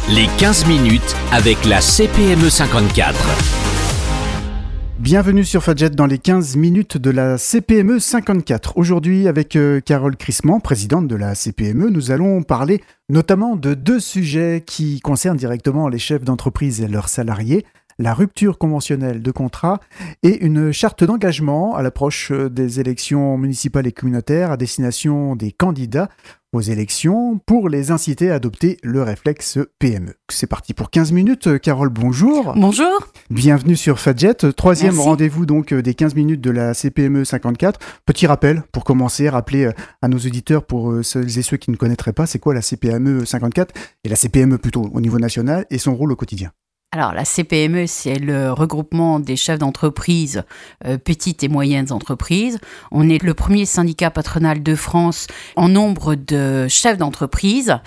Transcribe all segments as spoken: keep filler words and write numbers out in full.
Les quinze minutes avec la C P M E cinquante-quatre. Bienvenue sur Fadjet dans les quinze minutes de la C P M E cinquante-quatre. Aujourd'hui, avec euh, Carole Crissement, présidente de la C P M E, nous allons parler notamment de deux sujets qui concernent directement les chefs d'entreprise et leurs salariés. La rupture conventionnelle de contrat et une charte d'engagement à l'approche des élections municipales et communautaires à destination des candidats aux élections pour les inciter à adopter le réflexe P M E. C'est parti pour quinze minutes. Carole, bonjour. Bonjour. Bienvenue sur Fadjet. Troisième Merci. Rendez-vous donc des quinze minutes de la C P M E cinquante-quatre. Petit rappel pour commencer, rappeler à nos auditeurs, pour celles et ceux qui ne connaîtraient pas, c'est quoi la C P M E cinquante-quatre et la C P M E plutôt au niveau national et son rôle au quotidien. Alors, la C P M E, c'est le regroupement des chefs d'entreprise, euh, petites et moyennes entreprises. On est le premier syndicat patronal de France en nombre de chefs d'entreprise.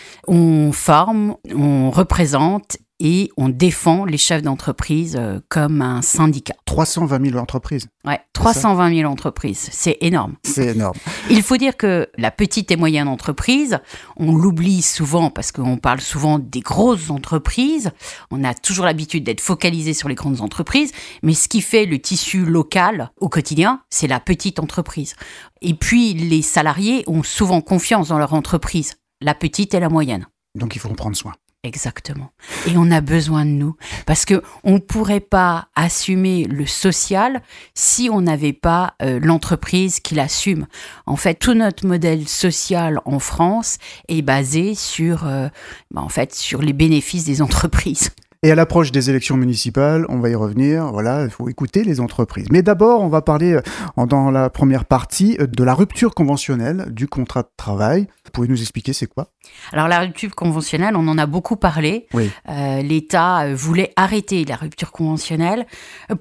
On forme, on représente et on défend les chefs d'entreprise euh, comme un syndicat. trois cent vingt mille entreprises. Ouais, trois cent vingt mille entreprises, c'est énorme. C'est énorme. Il faut dire que la petite et moyenne entreprise, on l'oublie souvent parce qu'on parle souvent des grosses entreprises. On a toujours l'habitude d'être focalisé sur les grandes entreprises, mais ce qui fait le tissu local au quotidien, c'est la petite entreprise. Et puis, les salariés ont souvent confiance dans leur entreprise, la petite et la moyenne. Donc, il faut en prendre soin. Exactement. Et on a besoin de nous parce que on ne pourrait pas assumer le social si on n'avait pas euh, l'entreprise qui l'assume. En fait, tout notre modèle social en France est basé sur, euh, bah, en fait, sur les bénéfices des entreprises. Et à l'approche des élections municipales, on va y revenir, voilà, il faut écouter les entreprises. Mais d'abord, on va parler, dans la première partie, de la rupture conventionnelle du contrat de travail. Vous pouvez nous expliquer c'est quoi ? Alors la rupture conventionnelle, on en a beaucoup parlé. Oui. Euh, L'État voulait arrêter la rupture conventionnelle. Pourquoi ?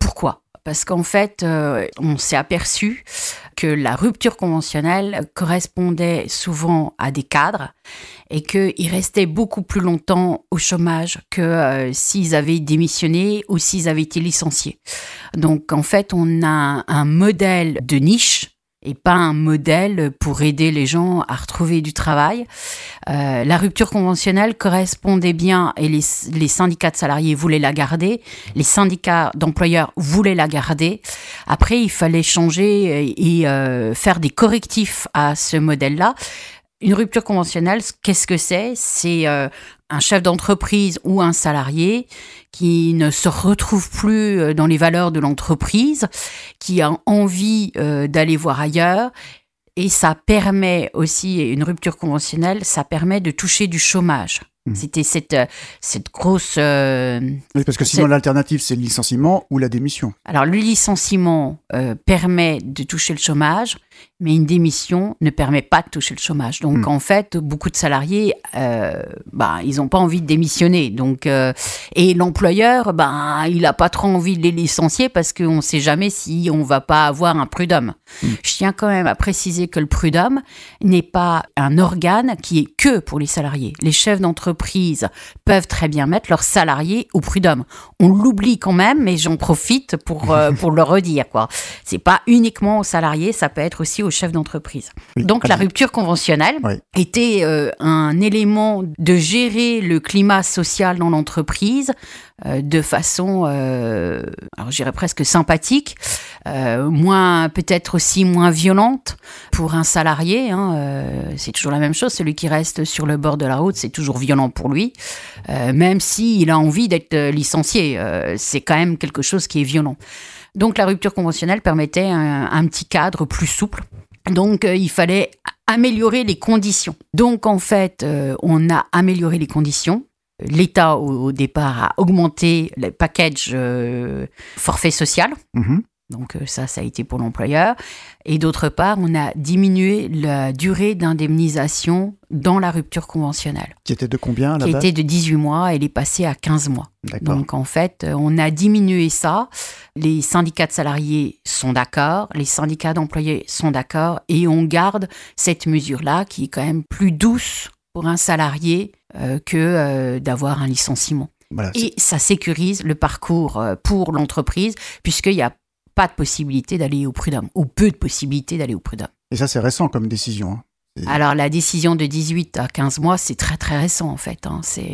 Parce qu'en fait, euh, on s'est aperçu que la rupture conventionnelle correspondait souvent à des cadres et qu'ils restaient beaucoup plus longtemps au chômage que euh, s'ils avaient démissionné ou s'ils avaient été licenciés. Donc en fait, on a un, un modèle de niche et pas un modèle pour aider les gens à retrouver du travail. Euh, la rupture conventionnelle correspondait bien et les, les syndicats de salariés voulaient la garder, les syndicats d'employeurs voulaient la garder. Après, il fallait changer et, et euh, faire des correctifs à ce modèle-là. Une rupture conventionnelle, qu'est-ce que c'est ? C'est euh, un chef d'entreprise ou un salarié qui ne se retrouve plus dans les valeurs de l'entreprise, qui a envie euh, d'aller voir ailleurs. Et ça permet aussi, une rupture conventionnelle, ça permet de toucher du chômage. Mmh. C'était cette, cette grosse... Euh, oui, parce que sinon, cette... l'alternative, c'est le licenciement ou la démission. Alors, le licenciement euh, permet de toucher le chômage, mais une démission ne permet pas de toucher le chômage. Donc, mmh. en fait, beaucoup de salariés, euh, bah, ils n'ont pas envie de démissionner. Donc, euh, et l'employeur, bah, il n'a pas trop envie de les licencier parce qu'on ne sait jamais si on ne va pas avoir un prud'homme. Mmh. Je tiens quand même à préciser que le prud'homme n'est pas un organe qui est que pour les salariés. Les chefs d'entreprise peuvent très bien mettre leurs salariés au prud'homme. On l'oublie quand même, mais j'en profite pour, euh, pour le redire, quoi. C'est pas uniquement aux salariés, ça peut être aussi aux chefs d'entreprise. Oui, Donc la rupture conventionnelle oui. était euh, un élément de gérer le climat social dans l'entreprise euh, de façon, euh, alors je dirais presque sympathique, euh, moins peut-être aussi moins violente pour un salarié. Hein, euh, c'est toujours la même chose. Celui qui reste sur le bord de la route, c'est toujours violent pour lui, euh, même s'il a envie d'être licencié. Euh, c'est quand même quelque chose qui est violent. Donc la rupture conventionnelle permettait un, un petit cadre plus souple. Donc euh, il fallait améliorer les conditions. Donc en fait, euh, on a amélioré les conditions. L'État au, au départ a augmenté le package euh, forfait social. Mmh. Donc ça, ça a été pour l'employeur. Et d'autre part, on a diminué la durée d'indemnisation dans la rupture conventionnelle. Qui était de combien à la Qui base ? était de dix-huit mois, elle est passée à quinze mois. D'accord. Donc en fait, on a diminué ça. Les syndicats de salariés sont d'accord, les syndicats d'employés sont d'accord, et on garde cette mesure-là qui est quand même plus douce pour un salarié euh, que euh, d'avoir un licenciement. Voilà, et ça sécurise le parcours euh, pour l'entreprise, puisqu'il y a pas de possibilité d'aller au prud'homme, ou peu de possibilité d'aller au prud'homme. Et ça, c'est récent comme décision. Hein. Alors, la décision de dix-huit à quinze mois, c'est très, très récent, en fait. Hein. C'est...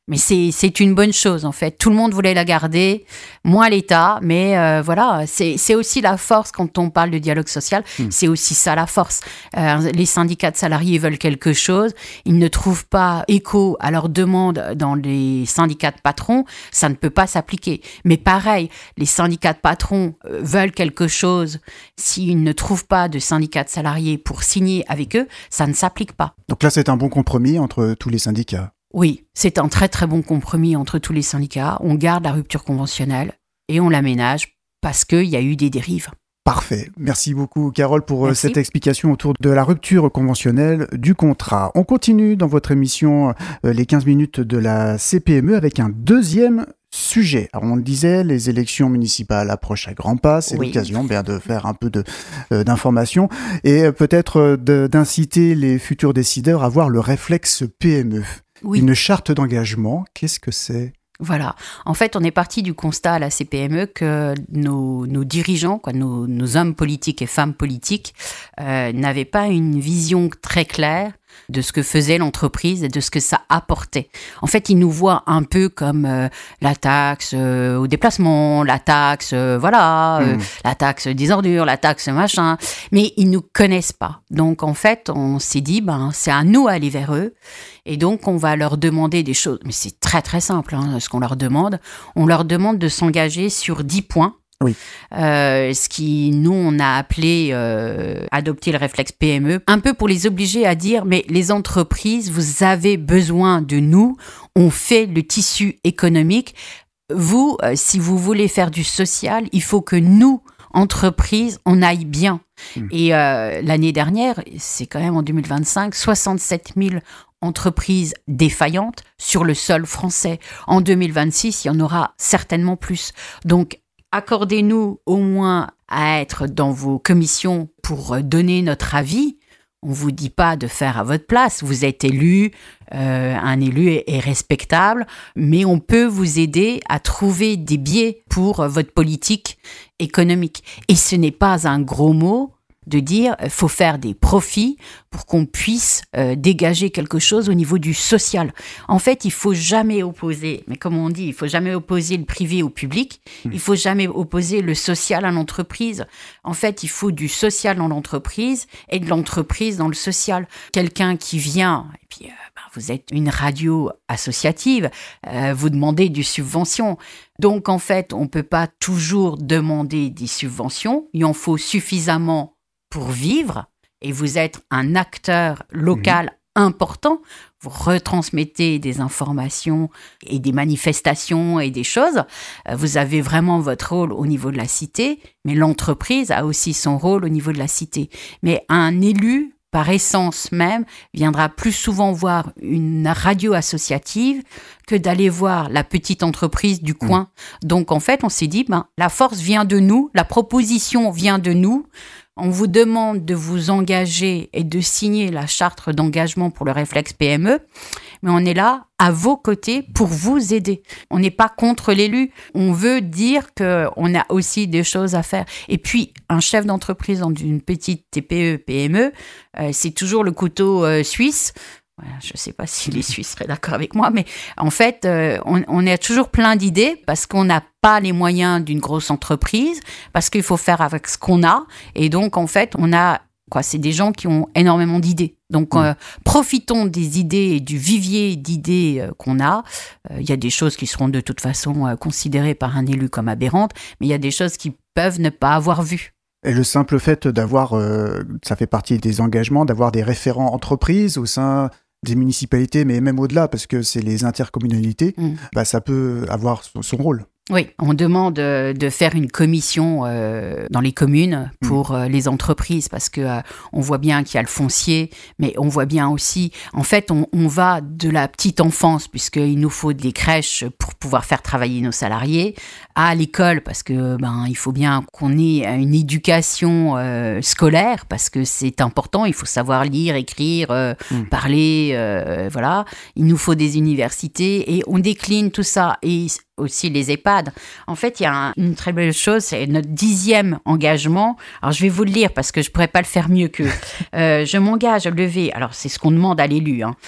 Mais c'est, c'est une bonne chose, en fait. Tout le monde voulait la garder, moins l'État. Mais euh, voilà, c'est, c'est aussi la force quand on parle de dialogue social. Mmh. C'est aussi ça la force. Euh, les syndicats de salariés veulent quelque chose. Ils ne trouvent pas écho à leurs demandes dans les syndicats de patrons. Ça ne peut pas s'appliquer. Mais pareil, les syndicats de patrons veulent quelque chose. S'ils ne trouvent pas de syndicats de salariés pour signer avec eux, ça ne s'applique pas. Donc là, c'est un bon compromis entre tous les syndicats. Oui, c'est un très très bon compromis entre tous les syndicats. On garde la rupture conventionnelle et on l'aménage parce qu'il y a eu des dérives. Parfait. Merci beaucoup, Carole, pour Merci. cette explication autour de la rupture conventionnelle du contrat. On continue dans votre émission euh, les quinze minutes de la C P M E avec un deuxième sujet. Alors, on le disait, les élections municipales approchent à grands pas. C'est oui. l'occasion bien de faire un peu de, euh, d'information et euh, peut-être euh, de, d'inciter les futurs décideurs à avoir le réflexe P M E. Oui. Une charte d'engagement, qu'est-ce que c'est ? Voilà. En fait, on est parti du constat à la C P M E que nos, nos dirigeants, quoi, nos, nos hommes politiques et femmes politiques, euh, n'avaient pas une vision très claire de ce que faisait l'entreprise et de ce que ça apportait. En fait, ils nous voient un peu comme euh, la taxe euh, au déplacement, la taxe, euh, voilà, euh, mmh. la taxe des ordures, la taxe machin, mais ils nous connaissent pas. Donc, en fait, on s'est dit, ben, c'est à nous d'aller vers eux, et donc on va leur demander des choses. Mais c'est très très simple, hein, ce qu'on leur demande. On leur demande de s'engager sur dix points. Oui. Euh, ce qui, nous, on a appelé euh, adopter le réflexe P M E, un peu pour les obliger à dire, mais les entreprises, vous avez besoin de nous, on fait le tissu économique. Vous, euh, si vous voulez faire du social, il faut que nous, entreprises, on aille bien. Mmh. Et euh, l'année dernière, c'est quand même en deux mille vingt-cinq, soixante-sept mille entreprises défaillantes sur le sol français. En deux mille vingt-six, il y en aura certainement plus. Donc, accordez-nous au moins à être dans vos commissions pour donner notre avis. On ne vous dit pas de faire à votre place. Vous êtes élu, euh, un élu est, est respectable, mais on peut vous aider à trouver des biais pour votre politique économique. Et ce n'est pas un gros mot de dire qu'il faut faire des profits pour qu'on puisse euh, dégager quelque chose au niveau du social. En fait, il ne faut jamais opposer, mais comme on dit, il ne faut jamais opposer le privé au public, mmh. il ne faut jamais opposer le social à l'entreprise. En fait, il faut du social dans l'entreprise et de l'entreprise dans le social. Quelqu'un qui vient, et puis euh, ben, vous êtes une radio associative, euh, vous demandez des subventions. Donc, en fait, on ne peut pas toujours demander des subventions, il en faut suffisamment pour vivre, et vous êtes un acteur local mmh. important, vous retransmettez des informations et des manifestations et des choses, vous avez vraiment votre rôle au niveau de la cité, mais l'entreprise a aussi son rôle au niveau de la cité. Mais un élu, par essence même, viendra plus souvent voir une radio associative que d'aller voir la petite entreprise du coin. Mmh. Donc, en fait, on s'est dit, ben, la force vient de nous, la proposition vient de nous. On vous demande de vous engager et de signer la charte d'engagement pour le réflexe P M E, mais on est là à vos côtés pour vous aider. On n'est pas contre l'élu. On veut dire qu'on a aussi des choses à faire. Et puis, un chef d'entreprise dans une petite T P E, P M E, euh, c'est toujours le couteau euh, suisse. Je ne sais pas si les Suisses seraient d'accord avec moi, mais en fait, euh, on, on a toujours plein d'idées parce qu'on n'a pas les moyens d'une grosse entreprise, parce qu'il faut faire avec ce qu'on a. Et donc, en fait, on a, quoi, c'est des gens qui ont énormément d'idées. Donc, euh, profitons des idées et du vivier d'idées euh, qu'on a. Il euh, y a des choses qui seront de toute façon euh, considérées par un élu comme aberrantes, mais il y a des choses qui peuvent ne pas avoir vu. Et le simple fait d'avoir, euh, ça fait partie des engagements, d'avoir des référents entreprises au sein des municipalités, mais même au-delà, parce que c'est les intercommunalités, mmh. bah, ça peut avoir son, son rôle. Oui, on demande de faire une commission euh, dans les communes pour mmh. euh, les entreprises parce que euh, on voit bien qu'il y a le foncier, mais on voit bien aussi, en fait, on, on va de la petite enfance puisqu'il nous faut des crèches pour pouvoir faire travailler nos salariés, à l'école parce que ben il faut bien qu'on ait une éducation euh, scolaire parce que c'est important, il faut savoir lire, écrire, euh, mmh. parler, euh, voilà. Il nous faut des universités et on décline tout ça et aussi les EHPAD. En fait, il y a un, une très belle chose, c'est notre dixième engagement. Alors, je vais vous le lire parce que je ne pourrais pas le faire mieux qu'eux. Euh, je m'engage à lever, alors c'est ce qu'on demande à l'élu, hein,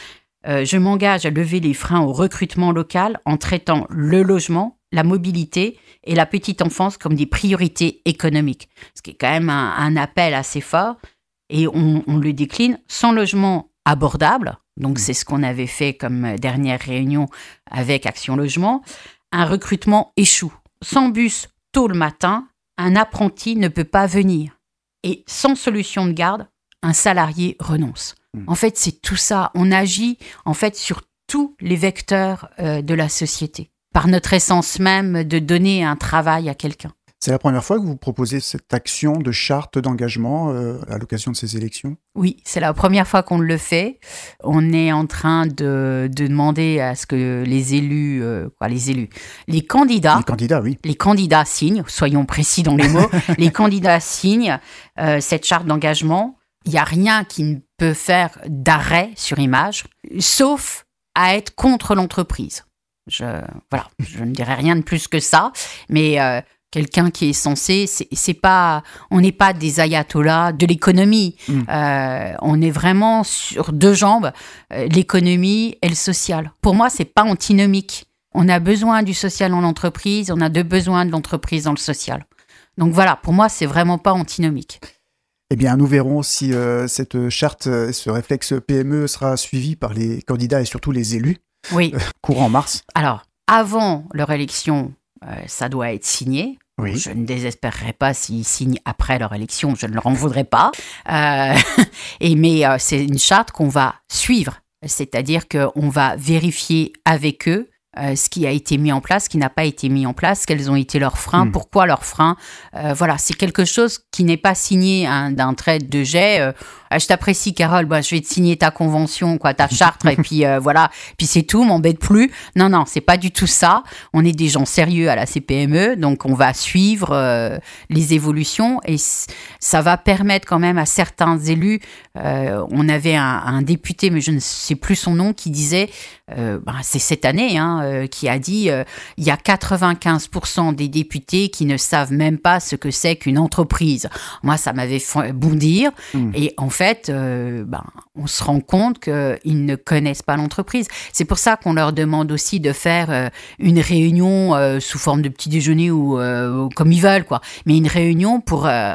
Euh, je m'engage à lever les freins au recrutement local en traitant le logement, la mobilité et la petite enfance comme des priorités économiques. Ce qui est quand même un, un appel assez fort. Et on, on le décline sans logement abordable. Donc, c'est ce qu'on avait fait comme dernière réunion avec Action Logement. Un recrutement échoue. Sans bus tôt le matin, un apprenti ne peut pas venir. Et sans solution de garde, un salarié renonce. En fait, c'est tout ça. On agit en fait sur tous les vecteurs euh, de la société, par notre essence même de donner un travail à quelqu'un. C'est la première fois que vous proposez cette action de charte d'engagement euh, à l'occasion de ces élections ? Oui, c'est la première fois qu'on le fait. On est en train de, de demander à ce que les élus, euh, quoi, les élus, les candidats, les candidats, oui, les candidats signent. Soyons précis dans les mots. Les candidats signent euh, cette charte d'engagement. Il n'y a rien qui ne peut faire d'arrêt sur image, sauf à être contre l'entreprise. Je, voilà, je ne dirais rien de plus que ça, mais euh, quelqu'un qui est censé, c'est, c'est pas, on n'est pas des ayatollahs de l'économie. Mmh. Euh, on est vraiment sur deux jambes, euh, l'économie et le social. Pour moi, c'est pas antinomique. On a besoin du social dans l'entreprise, on a de besoin de l'entreprise dans le social. Donc voilà, pour moi, c'est vraiment pas antinomique. Eh bien, nous verrons si euh, cette charte, ce réflexe P M E sera suivi par les candidats et surtout les élus. Oui. Euh, courant mars. Alors, avant leur élection, euh, ça doit être signé. Oui. Je ne désespérerai pas s'ils signent après leur élection, je ne leur en voudrais pas. Euh, et, mais euh, c'est une charte qu'on va suivre, c'est-à-dire qu'on va vérifier avec eux Euh, ce qui a été mis en place, ce qui n'a pas été mis en place, quels ont été leurs freins, mmh. pourquoi leurs freins. Euh, voilà, c'est quelque chose qui n'est pas signé hein, d'un trait de jet. Euh, je t'apprécie, Carole, bah, je vais te signer ta convention, quoi, ta charte, et puis euh, voilà, puis c'est tout, m'embête plus. Non, non, c'est pas du tout ça. On est des gens sérieux à la C P M E, donc on va suivre euh, les évolutions et c- ça va permettre quand même à certains élus. Euh, on avait un, un député, mais je ne sais plus son nom, qui disait, euh, bah, c'est cette année, hein, euh, qui a dit, euh, il y a quatre-vingt-quinze pour cent des députés qui ne savent même pas ce que c'est qu'une entreprise. Moi, ça m'avait fait bondir. Mmh. Et en fait, euh, ben, on se rend compte qu'ils ne connaissent pas l'entreprise. C'est pour ça qu'on leur demande aussi de faire euh, une réunion euh, sous forme de petit déjeuner ou euh, comme ils veulent, quoi. Mais une réunion pour euh,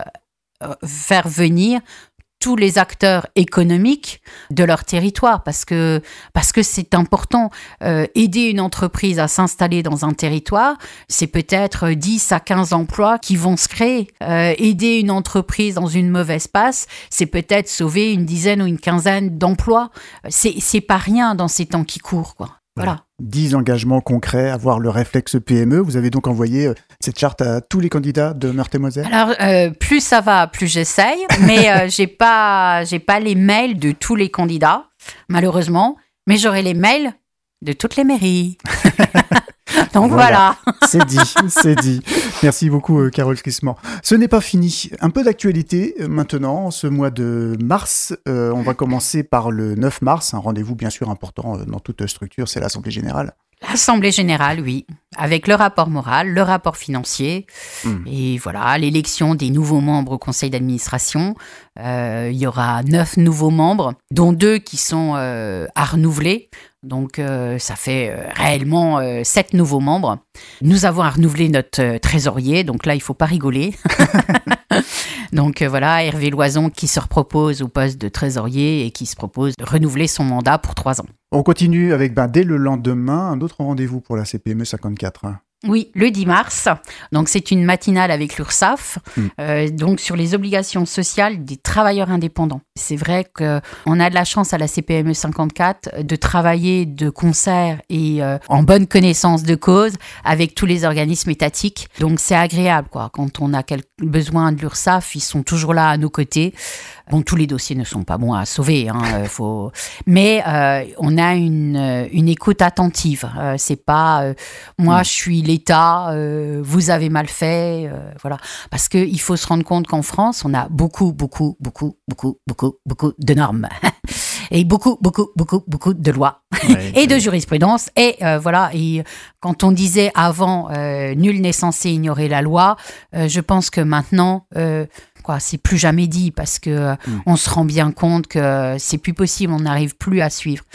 faire venir tous les acteurs économiques de leur territoire, parce que, parce que c'est important. Euh, aider une entreprise à s'installer dans un territoire, c'est peut-être dix à quinze emplois qui vont se créer. Euh, aider une entreprise dans une mauvaise passe, c'est peut-être sauver une dizaine ou une quinzaine d'emplois. C'est, c'est pas rien dans ces temps qui courent, quoi. Voilà. dix engagements concrets, avoir le réflexe P M E. Vous avez donc envoyé euh, cette charte à tous les candidats de Meurthe-et-Moselle ? Alors, euh, plus ça va, plus j'essaye, mais euh, j'ai pas, j'ai pas les mails de tous les candidats, malheureusement, mais j'aurai les mails de toutes les mairies. Donc voilà. voilà. C'est dit, c'est dit. Merci beaucoup, euh, Carole Crissement. Ce n'est pas fini. Un peu d'actualité euh, maintenant, ce mois de mars. Euh, on va commencer par le neuf mars, un rendez-vous bien sûr important euh, dans toute structure, c'est l'Assemblée Générale. L'Assemblée Générale, oui, avec le rapport moral, le rapport financier, mmh. et voilà, l'élection des nouveaux membres au conseil d'administration. Euh, il y aura neuf nouveaux membres, dont deux qui sont euh, à renouveler. Donc, euh, ça fait euh, réellement euh, sept nouveaux membres. Nous avons à renouveler notre euh, trésorier, donc là, il ne faut pas rigoler. Donc euh, voilà, Hervé Loison qui se repropose au poste de trésorier et qui se propose de renouveler son mandat pour trois ans. On continue avec, ben, dès le lendemain, un autre rendez-vous pour la C P M E cinquante-quatre. Hein. Oui, le dix mars. Donc, c'est une matinale avec l'URSSAF, mmh. euh, donc sur les obligations sociales des travailleurs indépendants. C'est vrai qu'on a de la chance à la C P M E cinquante-quatre de travailler de concert et euh, en bonne connaissance de cause avec tous les organismes étatiques. Donc, c'est agréable, quoi. Quand on a quel... besoin de l'URSSAF, ils sont toujours là à nos côtés. Bon, tous les dossiers ne sont pas bons à sauver, hein, faut... mais euh, on a une, une écoute attentive. Euh, c'est pas euh, moi, mmh. je suis l'État, euh, vous avez mal fait, euh, voilà. Parce que il faut se rendre compte qu'en France, on a beaucoup, beaucoup, beaucoup, beaucoup, beaucoup, beaucoup de normes et beaucoup, beaucoup, beaucoup, beaucoup de lois ouais, et de jurisprudence. Et euh, voilà. Et quand on disait avant, euh, nul n'est censé ignorer la loi, euh, je pense que maintenant. Euh, Quoi, c'est plus jamais dit parce que mmh. on se rend bien compte que c'est plus possible, on n'arrive plus à suivre.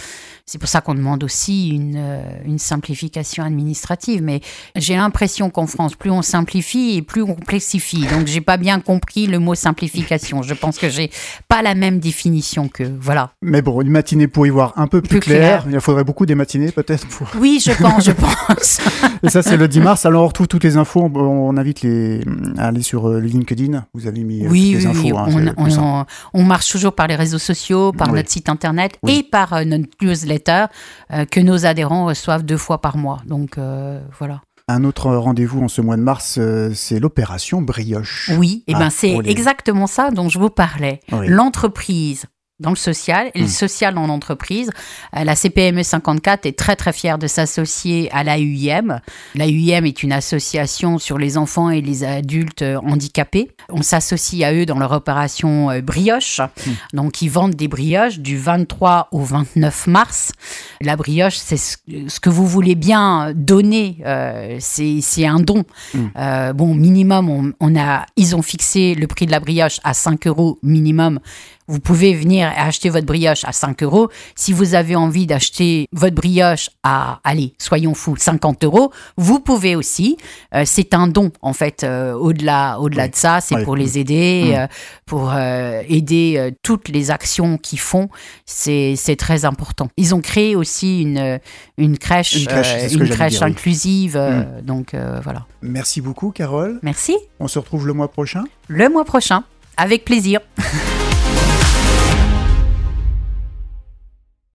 C'est pour ça qu'on demande aussi une, euh, une simplification administrative. Mais j'ai l'impression qu'en France, plus on simplifie et plus on complexifie. Donc, j'ai pas bien compris le mot simplification. Je pense que j'ai pas la même définition que voilà. Mais bon, une matinée pour y voir un peu plus, plus clair. clair. Il faudrait beaucoup des matinées peut-être pour... Oui, je pense, je pense. Et ça, c'est le dix mars. Alors, on retrouve toutes les infos. On, on invite les à aller sur le LinkedIn. Vous avez mis oui, toutes les oui, infos. Oui, hein, on, on, on, on marche toujours par les réseaux sociaux, par oui. notre site internet oui. et par euh, notre newsletter euh, que nos adhérents reçoivent deux fois par mois. Donc, euh, voilà. Un autre rendez-vous en ce mois de mars, euh, c'est l'opération Brioche. Oui, et ah, ben c'est les... exactement ça dont je vous parlais. Oui. L'entreprise dans le social et mmh. le social dans l'entreprise. Euh, la C P M E cinquante-quatre est très très fière de s'associer à l'A U I M. L'A U I M est une association sur les enfants et les adultes handicapés. On s'associe à eux dans leur opération euh, Brioche. Mmh. Donc ils vendent des brioches du vingt-trois au vingt-neuf mars. La brioche, c'est ce, ce que vous voulez bien donner. Euh, c'est, c'est un don. Mmh. Euh, bon, minimum, on, on a, ils ont fixé le prix de la brioche à cinq euros minimum. Vous pouvez venir acheter votre brioche à cinq euros. Si vous avez envie d'acheter votre brioche à, allez, soyons fous, cinquante euros, vous pouvez aussi. Euh, c'est un don, en fait. Euh, au-delà, au-delà oui. de ça, c'est oui. pour les aider, mmh. euh, pour euh, aider euh, toutes les actions qu'ils font. C'est, c'est très important. Ils ont créé aussi une, une crèche, une crèche, euh, une crèche dire, inclusive. Oui. Euh, mmh. Donc, euh, voilà. Merci beaucoup, Carole. Merci. On se retrouve le mois prochain. Le mois prochain, avec plaisir.